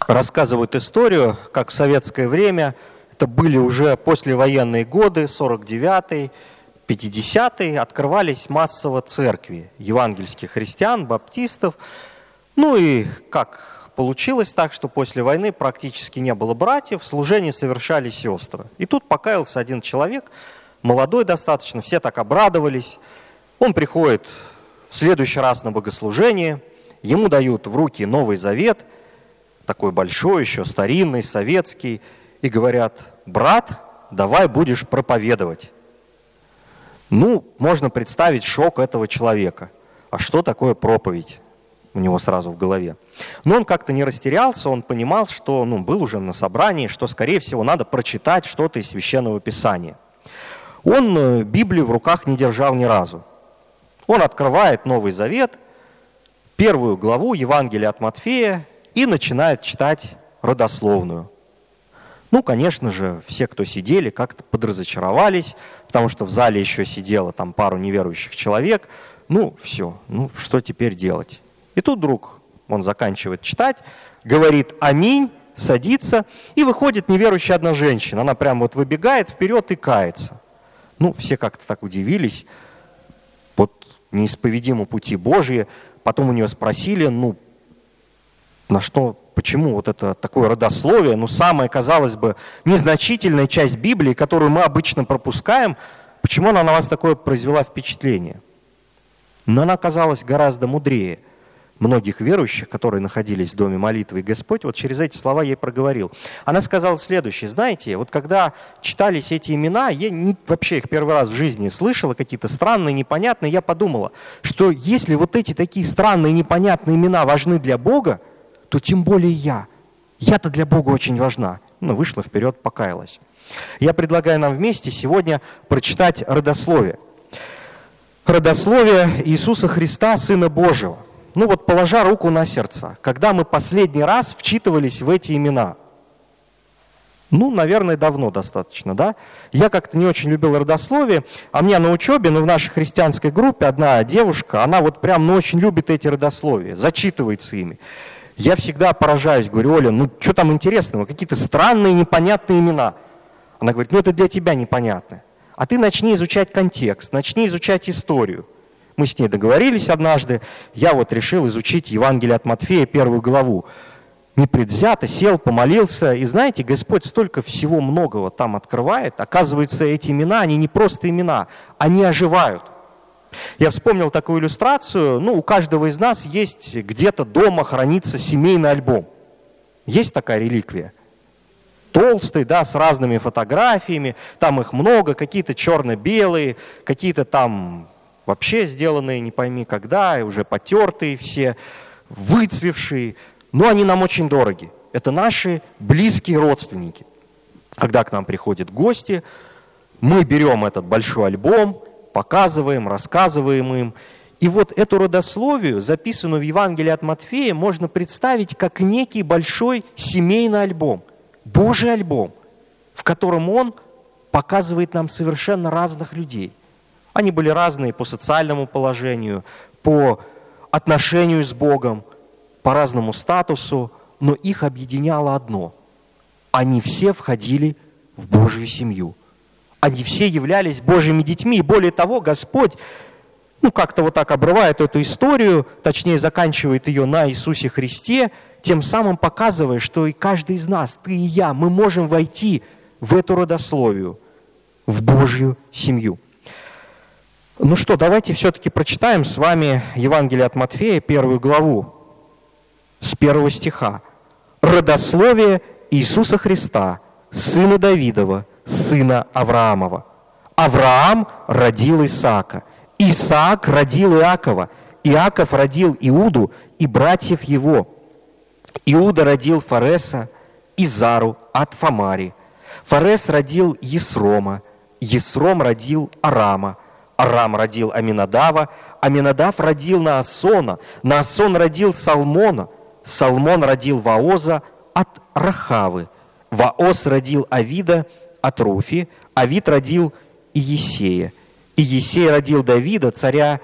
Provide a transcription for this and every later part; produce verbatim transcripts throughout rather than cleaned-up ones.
рассказывают историю, как в советское время, это были уже послевоенные годы, сорок девятый, пятидесятый, открывались массово церкви евангельских христиан, баптистов. Ну и как получилось так, что после войны практически не было братьев, служение совершали сестры. И тут покаялся один человек, молодой достаточно, все так обрадовались. Он приходит в следующий раз на богослужение, ему дают в руки Новый Завет, такой большой еще, старинный, советский, и говорят: брат, давай будешь проповедовать. Ну, можно представить шок этого человека. А что такое проповедь? У него сразу в голове. Но он как-то не растерялся, он понимал, что ну, был уже на собрании, что, скорее всего, надо прочитать что-то из Священного Писания. Он Библию в руках не держал ни разу. Он открывает Новый Завет, первую главу Евангелия от Матфея, и начинает читать родословную. Ну, конечно же, все, кто сидели, как-то подразочаровались, потому что в зале еще сидело там пару неверующих человек. Ну, все, ну, что теперь делать? И тут вдруг он заканчивает читать, говорит «Аминь», садится, и выходит неверующая одна женщина. Она прямо вот выбегает вперед и кается. Ну, все как-то так удивились. Вот неисповедимы пути Божьи. Потом у нее спросили, ну, на что, почему вот это такое родословие, ну, самая, казалось бы, незначительная часть Библии, которую мы обычно пропускаем, почему она на вас такое произвела впечатление? Но она оказалась гораздо мудрее многих верующих, которые находились в доме молитвы, и Господь вот через эти слова ей проговорил. Она сказала следующее: знаете, вот когда читались эти имена, я не, вообще их первый раз в жизни слышала, какие-то странные, непонятные, я подумала, что если вот эти такие странные, непонятные имена важны для Бога, то тем более я. Я-то для Бога очень важна. Ну, вышла вперед, покаялась. Я предлагаю нам вместе сегодня прочитать родословие. Родословие Иисуса Христа, Сына Божьего. Ну вот, положа руку на сердце, когда мы последний раз вчитывались в эти имена? Ну, наверное, давно достаточно, да? Я как-то не очень любил родословие, а мне на учебе, ну, в нашей христианской группе одна девушка, она вот прям, ну, очень любит эти родословия, зачитывается ими. Я всегда поражаюсь, говорю: Оля, ну, что там интересного, какие-то странные, непонятные имена. Она говорит: ну, это для тебя непонятно. А ты начни изучать контекст, начни изучать историю. Мы с ней договорились однажды, я вот решил изучить Евангелие от Матфея, первую главу. Непредвзято сел, помолился, и знаете, Господь столько всего многого там открывает. Оказывается, эти имена, они не просто имена, они оживают. Я вспомнил такую иллюстрацию, ну, у каждого из нас есть где-то дома хранится семейный альбом. Есть такая реликвия? Толстый, да, с разными фотографиями, там их много, какие-то черно-белые, какие-то там вообще сделанные не пойми когда, и уже потертые все, выцвевшие, но они нам очень дороги. Это наши близкие родственники. Когда к нам приходят гости, мы берем этот большой альбом, показываем, рассказываем им. И вот эту родословию, записанную в Евангелии от Матфея, можно представить как некий большой семейный альбом, Божий альбом, в котором он показывает нам совершенно разных людей. Они были разные по социальному положению, по отношению с Богом, по разному статусу, но их объединяло одно. Они все входили в Божью семью. Они все являлись Божьими детьми. И более того, Господь, ну, как-то вот так обрывает эту историю, точнее, заканчивает ее на Иисусе Христе, тем самым показывая, что и каждый из нас, ты и я, мы можем войти в эту родословию, в Божью семью. Ну что, давайте все-таки прочитаем с вами Евангелие от Матфея, первую главу, с первого стиха. «Родословие Иисуса Христа, сына Давидова, сына Авраамова. Авраам родил Исаака, Исаак родил Иакова, Иаков родил Иуду и братьев его. Иуда родил Фареса и Зару от Фамари. Фарес родил Есрома, Есром родил Арама, Арам родил Аминадава, Аминадав родил Наасона, Наасон родил Салмона, Салмон родил Ваоза от Рахавы, Ваоз родил Авида от Руфи, Авид родил Иесея, Иесей родил Давида, царя,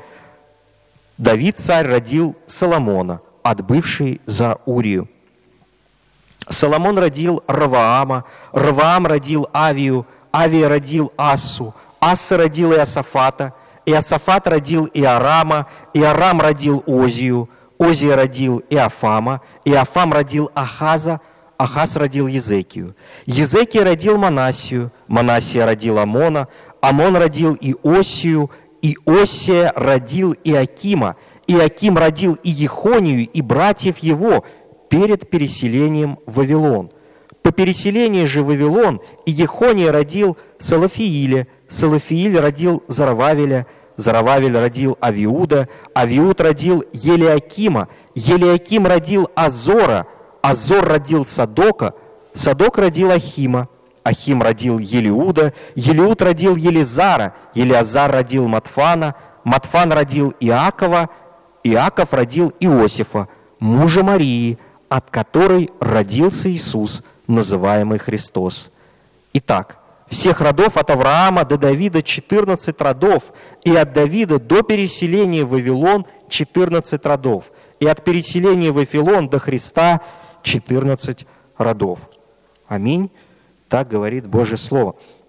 Давид царь родил Соломона, отбывший за Урию. Соломон родил Раваама, Раваам родил Авию, Авия родил Ассу, Асса родил Иосафата, Иосафат родил Иорама, Иорам родил Озию, Озия родил Иофама, Иофам родил Ахаза, Ахаз родил Езекию. Езекия родил Манассию, Манассия родил Амона, Амон родил Иосию, Иосия родил Иакима, Иаким родил Иехонию и братьев его перед переселением в Вавилон. По переселении же в Вавилон Иехония родил Салафииля, Салафииль родил Зарававеля, Зарававель родил Авиуда, Авиуд родил Елиакима, Елиаким родил Азора, Азор родил Садока, Садок родил Ахима, Ахим родил Елиуда, Елиуд родил Елизара, Елиазар родил Матфана, Матфан родил Иакова, Иаков родил Иосифа, мужа Марии, от которой родился Иисус, называемый Христос. Итак, всех родов от Авраама до Давида четырнадцать родов, и от Давида до переселения в Вавилон четырнадцать родов, и от переселения в Вавилон до Христа четырнадцать родов. Аминь. Так говорит Божье Слово.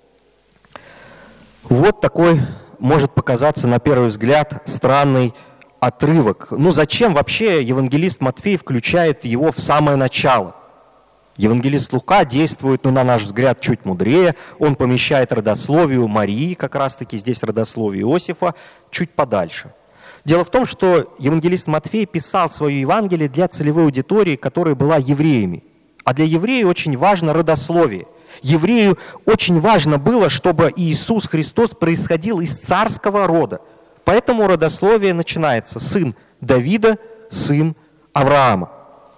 Вот такой может показаться на первый взгляд странный отрывок. Ну зачем вообще евангелист Матфей включает его в самое начало? Евангелист Лука действует, ну, на наш взгляд, чуть мудрее. Он помещает родословию Марии, как раз-таки здесь родословие Иосифа, чуть подальше. Дело в том, что евангелист Матфей писал свое Евангелие для целевой аудитории, которая была евреями. А для еврея очень важно родословие. Еврею очень важно было, чтобы Иисус Христос происходил из царского рода. Поэтому родословие начинается: сын Давида, сын Авраама.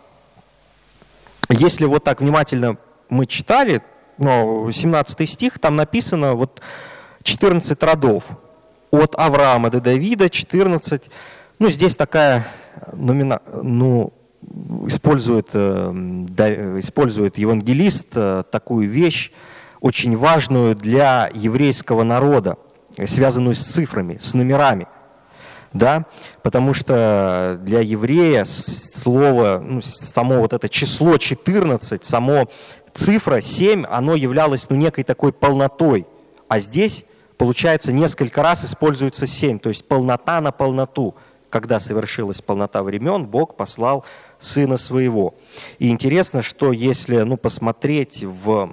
Если вот так внимательно мы читали, ну, семнадцатый стих, там написано вот четырнадцать родов. От Авраама до Давида четырнадцать. Ну, здесь такая, номина, ну, использует, да, использует евангелист такую вещь, очень важную для еврейского народа, связанную с цифрами, с номерами. Да? Потому что для еврея слово, ну, само вот это число четырнадцать, само цифра семь, оно являлось, ну, некой такой полнотой. А здесь, получается, несколько раз используется семь, то есть полнота на полноту. Когда совершилась полнота времен, Бог послал Сына Своего. И интересно, что если, ну, посмотреть в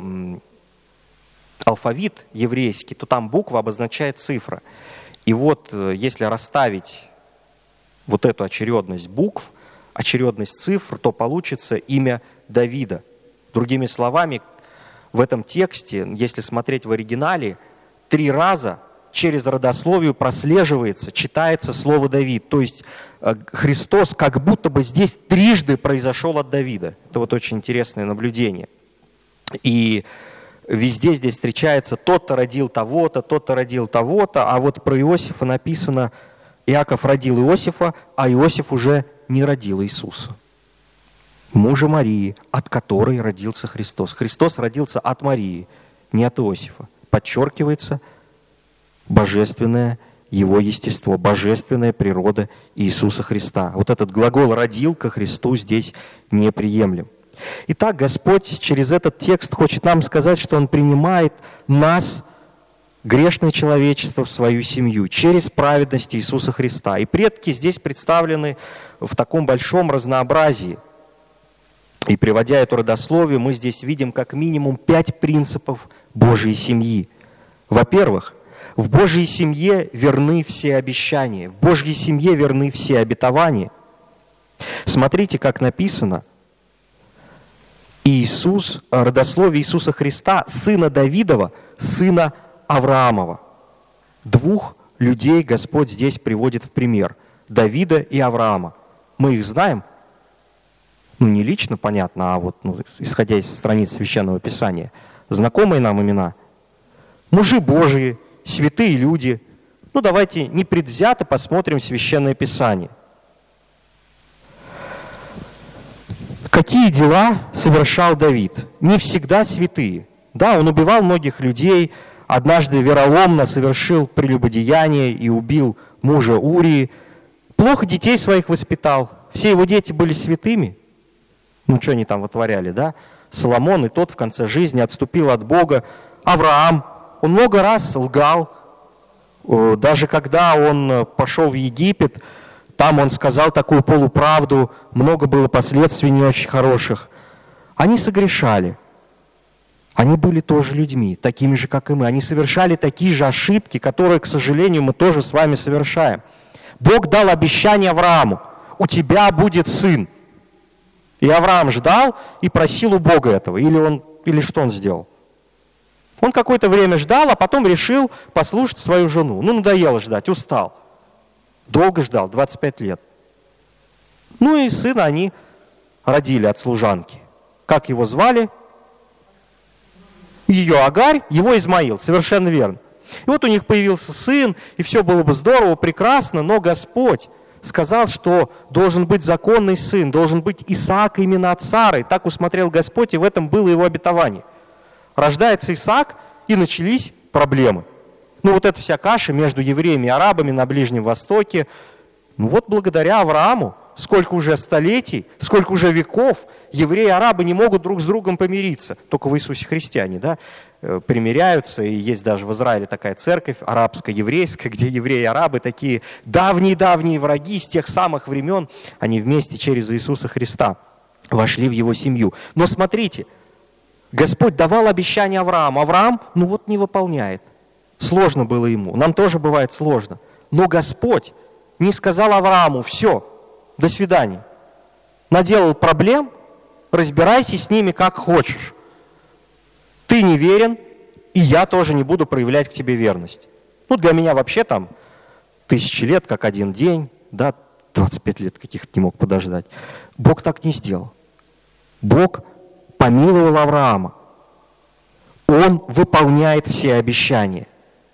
алфавит еврейский, то там буква обозначает цифра. И вот если расставить вот эту очередность букв, очередность цифр, то получится имя Давида. Другими словами, в этом тексте, если смотреть в оригинале, три раза через родословие прослеживается, читается слово Давид. То есть Христос как будто бы здесь трижды произошел от Давида. Это вот очень интересное наблюдение. И везде здесь встречается: тот-то родил того-то, тот-то родил того-то, а вот про Иосифа написано: Иаков родил Иосифа, а Иосиф уже не родил Иисуса, мужа Марии, от которой родился Христос. Христос родился от Марии, не от Иосифа. Подчеркивается божественное его естество, божественная природа Иисуса Христа. Вот этот глагол «родил» ко Христу здесь неприемлем. Итак, Господь через этот текст хочет нам сказать, что Он принимает нас, грешное человечество, в свою семью через праведность Иисуса Христа. И предки здесь представлены в таком большом разнообразии. И приводя эту родословие, мы здесь видим как минимум пять принципов Божьей семьи. Во-первых, в Божьей семье верны все обещания, в Божьей семье верны все обетования. Смотрите, как написано: Иисус, родословие Иисуса Христа, сына Давидова, сына Авраамова. Двух людей Господь здесь приводит в пример: Давида и Авраама. Мы их знаем, ну не лично, понятно, а вот, ну, исходя из страниц Священного Писания, знакомые нам имена. Мужи Божии, святые люди. Ну давайте непредвзято посмотрим Священное Писание. Какие дела совершал Давид? Не всегда святые. Да, он убивал многих людей, однажды вероломно совершил прелюбодеяние и убил мужа Урии. Плохо детей своих воспитал. Все его дети были святыми. Ну, что они там вытворяли, да? Соломон, и тот в конце жизни отступил от Бога. Авраам, он много раз лгал. Даже когда он пошел в Египет, там он сказал такую полуправду, много было последствий не очень хороших. Они согрешали. Они были тоже людьми, такими же, как и мы. Они совершали такие же ошибки, которые, к сожалению, мы тоже с вами совершаем. Бог дал обещание Аврааму: у тебя будет сын. И Авраам ждал и просил у Бога этого. Или, он, или что он сделал? Он какое-то время ждал, а потом решил послушать свою жену. Ну, надоело ждать, устал. Долго ждал, двадцать пять лет. Ну и сына они родили от служанки. Как его звали? Ее Агарь, его Измаил, совершенно верно. И вот у них появился сын, и все было бы здорово, прекрасно, но Господь сказал, что должен быть законный сын, должен быть Исаак именно от Сары. Так усмотрел Господь, и в этом было его обетование. Рождается Исаак, и начались проблемы. Ну вот эта вся каша между евреями и арабами на Ближнем Востоке. Ну вот благодаря Аврааму, сколько уже столетий, сколько уже веков евреи и арабы не могут друг с другом помириться. Только в Иисусе Христе они, да, примиряются. И есть даже в Израиле такая церковь арабско-еврейская, где евреи и арабы такие давние-давние враги с тех самых времен. Они вместе через Иисуса Христа вошли в его семью. Но смотрите, Господь давал обещание Аврааму. Авраам, ну вот, не выполняет. Сложно было ему. Нам тоже бывает сложно. Но Господь не сказал Аврааму: все, до свидания. Наделал проблем, разбирайся с ними как хочешь. Ты не верен, и я тоже не буду проявлять к тебе верность. Ну, для меня вообще там тысячи лет, как один день, да, двадцать пять лет каких-то не мог подождать. Бог так не сделал. Бог помиловал Авраама. Он выполняет все обещания.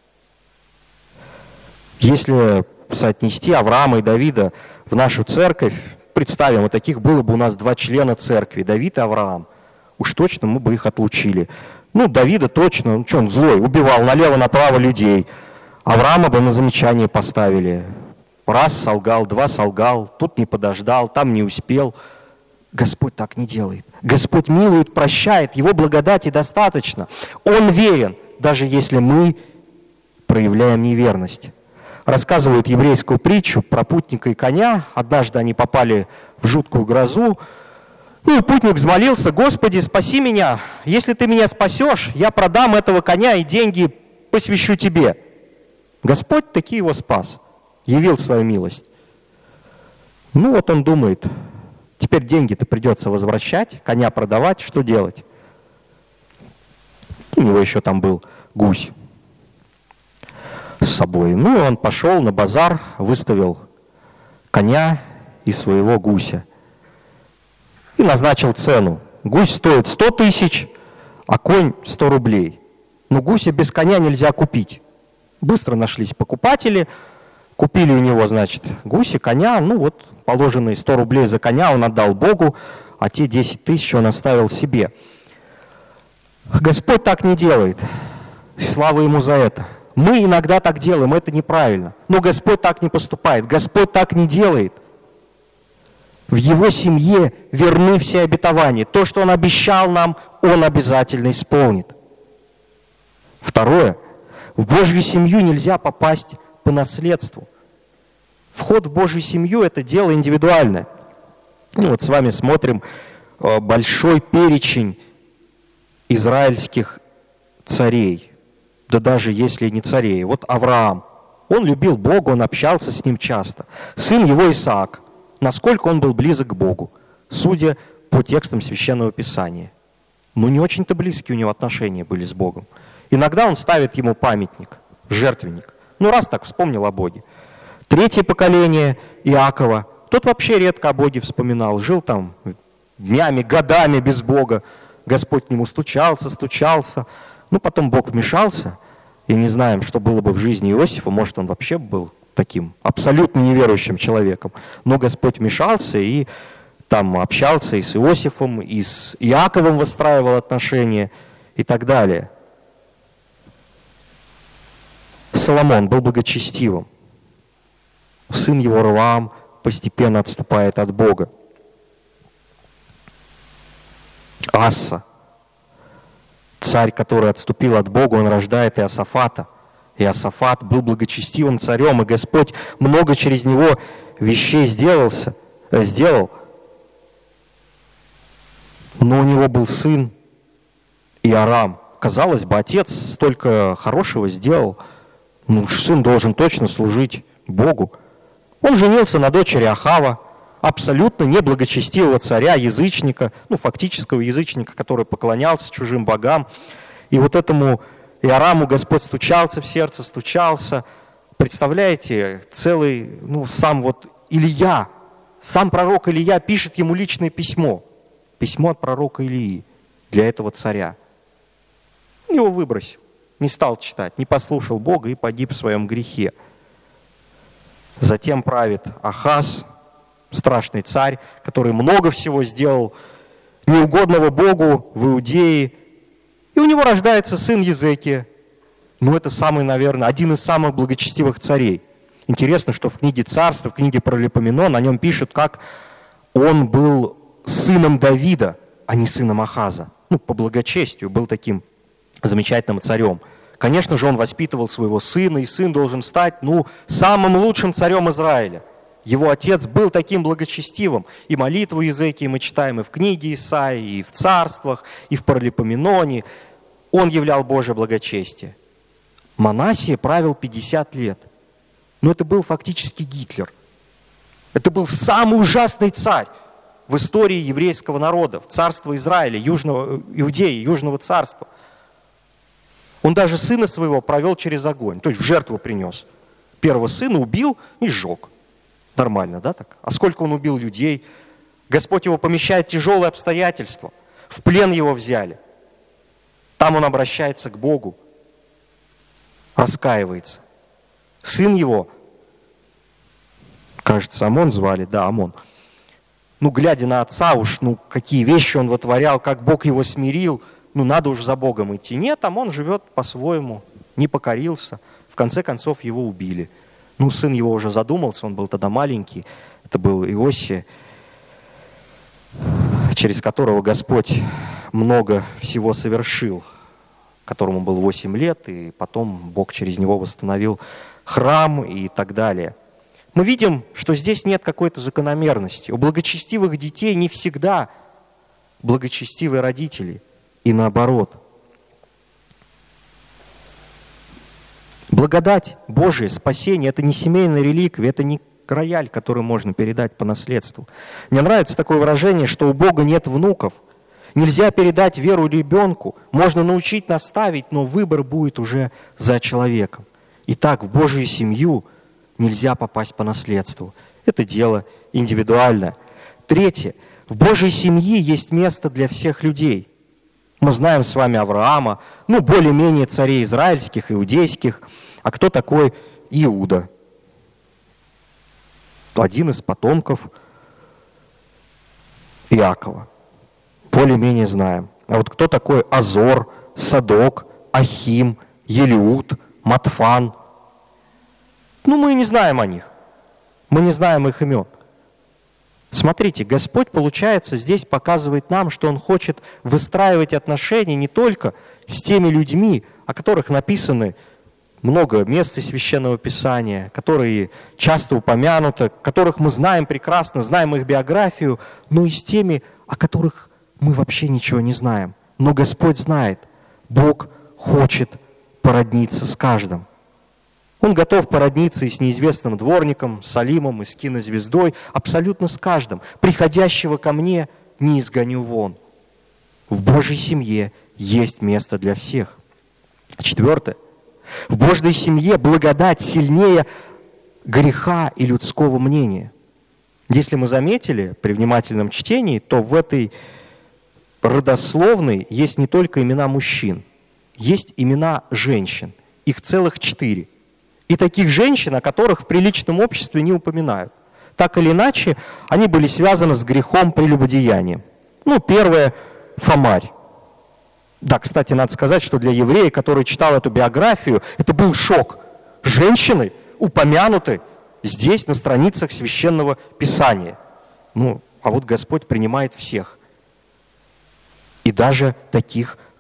Если соотнести Авраама и Давида в нашу церковь, представим, вот таких было бы у нас два члена церкви, Давид и Авраам, уж точно мы бы их отлучили. Ну, Давида точно, ну что он злой, убивал налево-направо людей. Авраама бы на замечание поставили. Раз солгал, два солгал, тут не подождал, там не успел. Господь так не делает. Господь милует, прощает, Его благодати достаточно. Он верен, даже если мы проявляем неверность. Рассказывают еврейскую притчу про путника и коня. Однажды они попали в жуткую грозу. Ну и путник взмолился: Господи, спаси меня. Если ты меня спасешь, я продам этого коня и деньги посвящу тебе. Господь таки его спас, явил свою милость. Ну вот он думает: теперь деньги-то придется возвращать, коня продавать, что делать? У него еще там был гусь с собой. Ну, он пошел на базар, выставил коня и своего гуся. И назначил цену. Гусь стоит сто тысяч, а конь сто рублей. Но гуся без коня нельзя купить. Быстро нашлись покупатели, купили у него, значит, гуся, коня. Ну вот, положенные сто рублей за коня он отдал Богу, а те десять тысяч он оставил себе. Господь так не делает. Слава Ему за это. Мы иногда так делаем, это неправильно. Но Господь так не поступает, Господь так не делает. В Его семье верны все обетования. То, что Он обещал нам, Он обязательно исполнит. Второе. В Божью семью нельзя попасть по наследству. Вход в Божью семью – это дело индивидуальное. Ну, вот с вами смотрим большой перечень израильских царей. Да даже если не царей. Вот Авраам. Он любил Бога, он общался с Ним часто. Сын его Исаак. Насколько он был близок к Богу, судя по текстам Священного Писания. Ну, не очень-то близкие у него отношения были с Богом. Иногда он ставит ему памятник, жертвенник. Ну, раз так вспомнил о Боге. Третье поколение Иакова. Тот вообще редко о Боге вспоминал. Жил там днями, годами без Бога. Господь к нему стучался, стучался. Ну, потом Бог вмешался. И не знаем, что было бы в жизни Иосифа. Может, он вообще был таким абсолютно неверующим человеком. Но Господь вмешался и там общался и с Иосифом, и с Иаковом выстраивал отношения и так далее. Соломон был благочестивым. Сын его Ровоам постепенно отступает от Бога. Асса Царь, который отступил от Бога, он рождает Иосафата. Иосафат был благочестивым царем, и Господь много через него вещей сделался, э, сделал. Но у него был сын Иорам. Казалось бы, отец столько хорошего сделал. Ну, сын должен точно служить Богу. Он женился на дочери Ахава, абсолютно неблагочестивого царя, язычника, ну, фактического язычника, который поклонялся чужим богам. И вот этому Иораму Господь стучался в сердце, стучался. Представляете, целый, ну, сам вот Илья, сам пророк Илья пишет ему личное письмо. Письмо от пророка Илии для этого царя. Он его выбросил, не стал читать, не послушал Бога и погиб в своем грехе. Затем правит Ахаз, страшный царь, который много всего сделал неугодного Богу в Иудее. И у него рождается сын Езекия. Ну, это самый, наверное, один из самых благочестивых царей. Интересно, что в книге Царств, в книге Паралипоменон о нем пишут, как он был сыном Давида, а не сыном Ахаза. Ну, по благочестию был таким замечательным царем. Конечно же, он воспитывал своего сына, и сын должен стать, ну, самым лучшим царем Израиля. Его отец был таким благочестивым. И молитву Езекии мы читаем и в книге Исаии, и в Царствах, и в Паралипоменоне. Он являл Божье благочестие. Манассия правил пятьдесят лет. Но это был фактически Гитлер. Это был самый ужасный царь в истории еврейского народа, в царство Израиля, Южного, Иудеи, Южного царства. Он даже сына своего провел через огонь, то есть в жертву принес. Первого сына убил и сжег. Нормально, да, так? А сколько он убил людей? Господь его помещает в тяжелые обстоятельства. В плен его взяли. Там он обращается к Богу, раскаивается. Сын его, кажется, Амон звали, да, Амон. Ну, глядя на отца уж, ну, какие вещи он вытворял, как Бог его смирил, ну, надо уж за Богом идти. Нет, Амон живет по-своему, не покорился. В конце концов, его убили. Ну, сын его уже задумался, он был тогда маленький. Это был Иосия, через которого Господь много всего совершил, которому было восемь лет, и потом Бог через него восстановил храм и так далее. Мы видим, что здесь нет какой-то закономерности. У благочестивых детей не всегда благочестивые родители, и наоборот. Благодать Божия, спасение – это не семейная реликвия, это не рояль, который можно передать по наследству. Мне нравится такое выражение, что у Бога нет внуков. Нельзя передать веру ребенку, можно научить, наставить, но выбор будет уже за человеком. Итак, в Божью семью нельзя попасть по наследству. Это дело индивидуальное. Третье. В Божьей семье есть место для всех людей. Мы знаем с вами Авраама, ну, более-менее царей израильских, иудейских. А кто такой Иуда? Один из потомков Иакова. Более-менее знаем. А вот кто такой Азор, Садок, Ахим, Елиуд, Матфан? Ну, мы не знаем о них. Мы не знаем их имен. Смотрите, Господь, получается, здесь показывает нам, что Он хочет выстраивать отношения не только с теми людьми, о которых написаны много мест из Священного Писания, которые часто упомянуты, которых мы знаем прекрасно, знаем их биографию, но и с теми, о которых мы вообще ничего не знаем. Но Господь знает, Бог хочет породниться с каждым. Он готов породниться и с неизвестным дворником, с Алимом, и с кинозвездой, абсолютно с каждым. Приходящего ко мне не изгоню вон. В Божьей семье есть место для всех. Четвертое. В Божьей семье благодать сильнее греха и людского мнения. Если мы заметили при внимательном чтении, то в этой родословной есть не только имена мужчин, есть имена женщин. Их целых четыре. И таких женщин, о которых в приличном обществе не упоминают. Так или иначе, они были связаны с грехом прелюбодеяния. Ну, первое – Фомарь. Да, кстати, надо сказать, что для еврея, который читал эту биографию, это был шок. Женщины упомянуты здесь, на страницах Священного Писания. Ну, а вот Господь принимает всех. И даже таких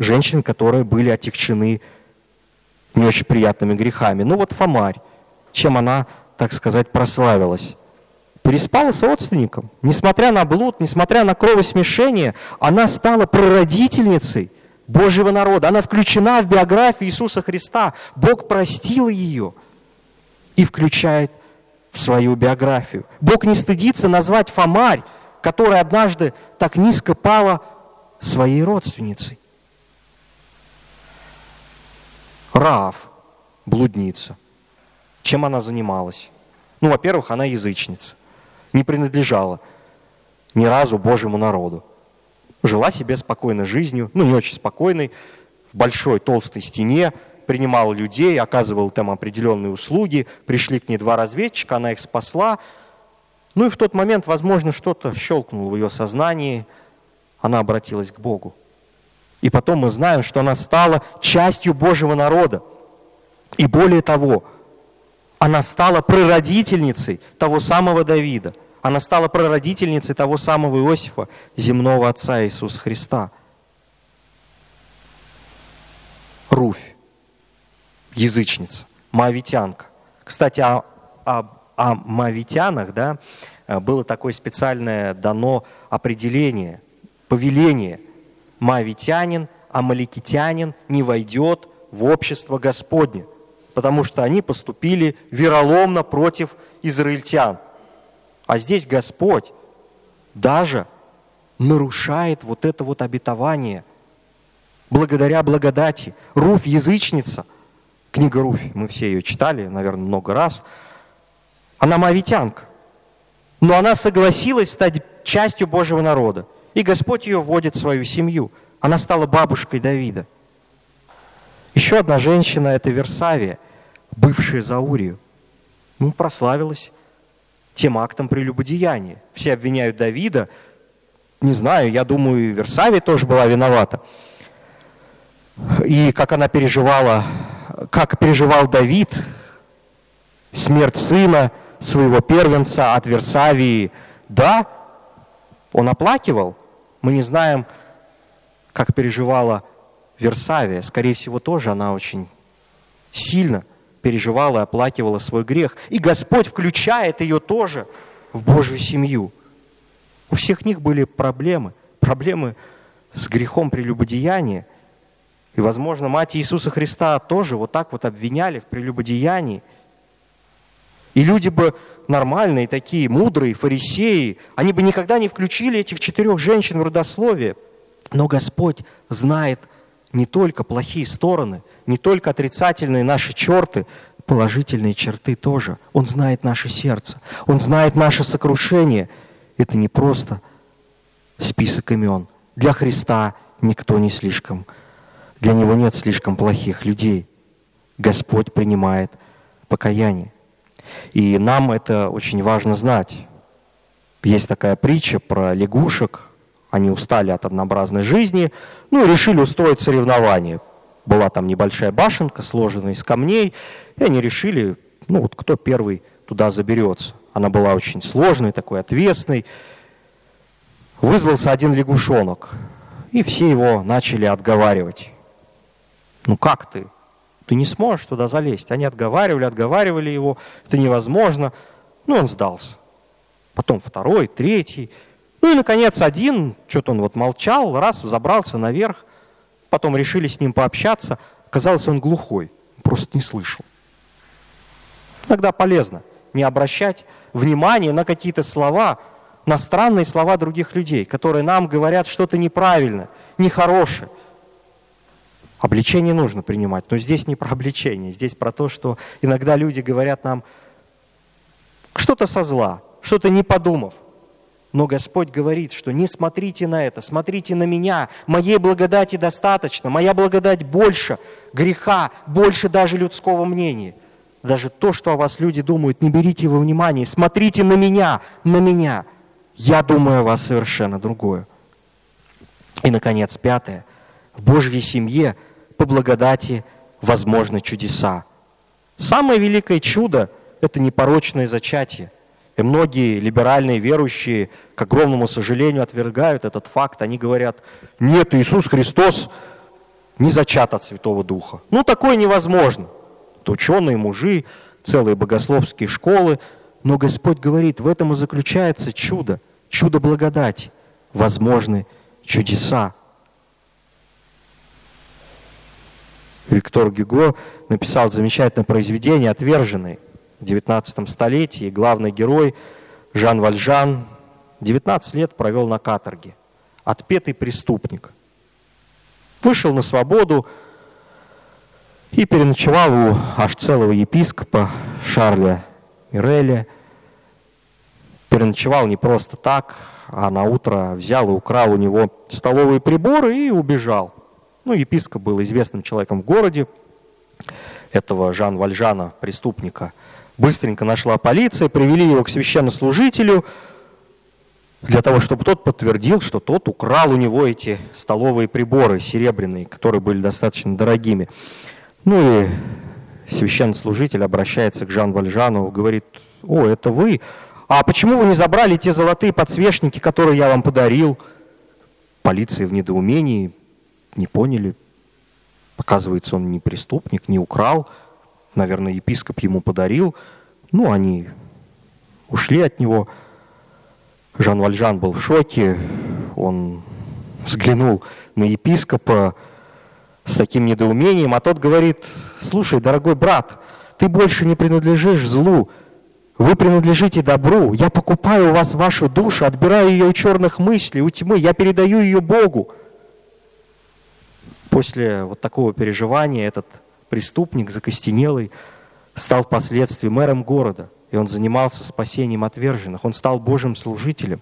женщин, которые были отягчены не очень приятными грехами. Ну вот Фомарь, чем она, так сказать, прославилась? Переспала с родственником. Несмотря на блуд, несмотря на кровосмешение, она стала прародительницей Божьего народа. Она включена в биографию Иисуса Христа. Бог простил ее и включает в свою биографию. Бог не стыдится назвать Фомарь, которая однажды так низко пала, своей родственницей. Раав, блудница. Чем она занималась? Ну, во-первых, она язычница. Не принадлежала ни разу Божьему народу. Жила себе спокойной жизнью, ну, не очень спокойной, в большой толстой стене, принимала людей, оказывала там определенные услуги, пришли к ней два разведчика, она их спасла. Ну и в тот момент, возможно, что-то щелкнуло в ее сознании, она обратилась к Богу. И потом мы знаем, что она стала частью Божьего народа. И более того, она стала прародительницей того самого Давида. Она стала прародительницей того самого Иосифа, земного отца Иисуса Христа. Руфь, язычница, моавитянка. Кстати, о, о, о моавитянах, да, было такое специальное дано определение, повеление. Моавитянин, амаликитянин не войдет в общество Господне, потому что они поступили вероломно против израильтян. А здесь Господь даже нарушает вот это вот обетование. Благодаря благодати. Руфь, язычница, книга Руфь, мы все ее читали, наверное, много раз. Она моавитянка, но она согласилась стать частью Божьего народа. И Господь ее вводит в свою семью. Она стала бабушкой Давида. Еще одна женщина – это Версавия, бывшая Заурию. Ну, прославилась тем актом прелюбодеяния. Все обвиняют Давида. Не знаю, я думаю, Версавия тоже была виновата. И как она переживала, как переживал Давид смерть сына, своего первенца от Версавии. Да, он оплакивал. Мы не знаем, как переживала Версавия. Скорее всего, тоже она очень сильно переживала и оплакивала свой грех. И Господь включает ее тоже в Божью семью. У всех них были проблемы. Проблемы с грехом прелюбодеяния. И, возможно, мать Иисуса Христа тоже вот так вот обвиняли в прелюбодеянии. И люди бы нормальные, такие мудрые, фарисеи, они бы никогда не включили этих четырех женщин в родословие. Но Господь знает не только плохие стороны, не только отрицательные наши черты, положительные черты тоже. Он знает наше сердце, Он знает наше сокрушение. Это не просто список имен. Для Христа никто не слишком, для Него нет слишком плохих людей. Господь принимает покаяние. И нам это очень важно знать. Есть такая притча про лягушек. Они устали от однообразной жизни, ну и решили устроить соревнование. Была там небольшая башенка, сложенная из камней, и они решили, ну вот кто первый туда заберется. Она была очень сложной, такой отвесной. Вызвался один лягушонок, и все его начали отговаривать. Ну как ты? Ты не сможешь туда залезть. Они отговаривали, отговаривали его. Это невозможно. Ну, он сдался. Потом второй, третий. Ну и, наконец, один, что-то он вот молчал, раз, взобрался наверх. Потом решили с ним пообщаться. Оказалось, он глухой, просто не слышал. Иногда полезно не обращать внимания на какие-то слова, на странные слова других людей, которые нам говорят что-то неправильное, нехорошее. Обличение нужно принимать, но здесь не про обличение, здесь про то, что иногда люди говорят нам что-то со зла, что-то не подумав. Но Господь говорит, что не смотрите на это, смотрите на меня, моей благодати достаточно, моя благодать больше греха, больше даже людского мнения. Даже то, что о вас люди думают, не берите во внимание, смотрите на меня, на меня. Я думаю о вас совершенно другое. И, наконец, пятое. В Божьей семье по благодати возможны чудеса. Самое великое чудо – это непорочное зачатие. И многие либеральные верующие, к огромному сожалению, отвергают этот факт. Они говорят, нет, Иисус Христос не зачат от Святого Духа. Ну, такое невозможно. Это ученые, мужи, целые богословские школы. Но Господь говорит, в этом и заключается чудо, чудо благодати. Возможны чудеса. Виктор Гюго написал замечательное произведение «Отверженный» в девятнадцатом столетии. Главный герой Жан Вальжан девятнадцать лет провел на каторге. Отпетый преступник. Вышел на свободу и переночевал у аж целого епископа Шарля Миреля. Переночевал не просто так, а на утро взял и украл у него столовые приборы и убежал. Ну, епископ был известным человеком в городе. Этого Жан Вальжана, преступника, быстренько нашла полиция, привели его к священнослужителю для того, чтобы тот подтвердил, что тот украл у него эти столовые приборы серебряные, которые были достаточно дорогими. Ну и священнослужитель обращается к Жан Вальжану, говорит: «О, это вы? А почему вы не забрали те золотые подсвечники, которые я вам подарил?» Полиция в недоумении, не поняли. Оказывается, он не преступник, не украл. Наверное, епископ ему подарил. Ну, они ушли от него. Жан Вальжан был в шоке. Он взглянул на епископа с таким недоумением, а тот говорит: «Слушай, дорогой брат, ты больше не принадлежишь злу, вы принадлежите добру. Я покупаю у вас вашу душу, отбираю ее у черных мыслей, у тьмы, я передаю ее Богу». После вот такого переживания этот преступник, закостенелый, стал впоследствии мэром города, и он занимался спасением отверженных, он стал Божьим служителем.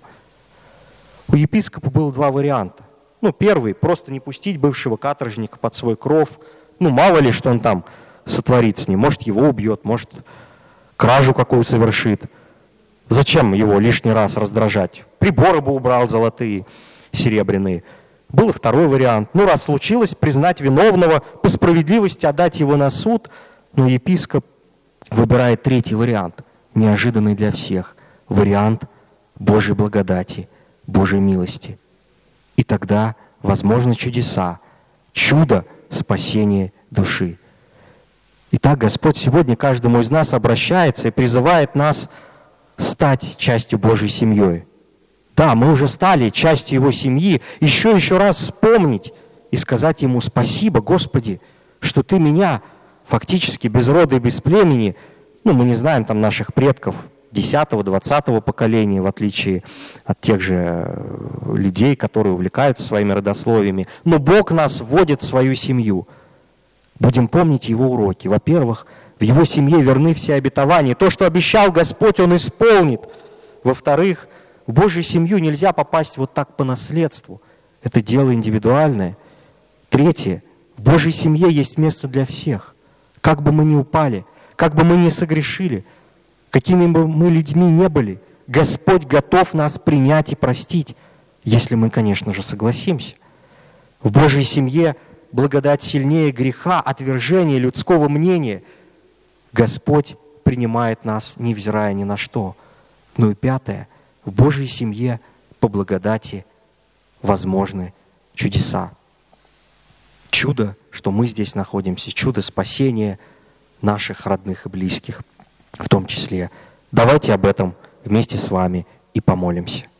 У епископа было два варианта. Ну, первый, просто не пустить бывшего каторжника под свой кров. Ну, мало ли, что он там сотворит с ним. Может, его убьет, может, кражу какую совершит. Зачем его лишний раз раздражать? Приборы бы убрал золотые, серебряные. Был и второй вариант. Ну, раз случилось, признать виновного, по справедливости отдать его на суд. Но епископ выбирает третий вариант, неожиданный для всех. Вариант Божьей благодати, Божьей милости. И тогда возможны чудеса, чудо спасения души. Итак, Господь сегодня к каждому из нас обращается и призывает нас стать частью Божьей семьей. Да, мы уже стали частью Его семьи, еще еще раз вспомнить и сказать Ему: «Спасибо, Господи, что Ты меня, фактически без рода и без племени», ну, мы не знаем там наших предков десятого, двадцатого поколения, в отличие от тех же людей, которые увлекаются своими родословиями, но Бог нас вводит в свою семью. Будем помнить Его уроки. Во-первых, в Его семье верны все обетования. То, что обещал Господь, Он исполнит. Во-вторых, в Божью семью нельзя попасть вот так по наследству. Это дело индивидуальное. Третье. В Божьей семье есть место для всех. Как бы мы ни упали, как бы мы ни согрешили, какими бы мы людьми не были, Господь готов нас принять и простить, если мы, конечно же, согласимся. В Божьей семье благодать сильнее греха, отвержения, людского мнения. Господь принимает нас, невзирая ни на что. Ну и пятое. В Божьей семье по благодати возможны чудеса. Чудо, что мы здесь находимся, чудо спасения наших родных и близких в том числе. Давайте об этом вместе с вами и помолимся.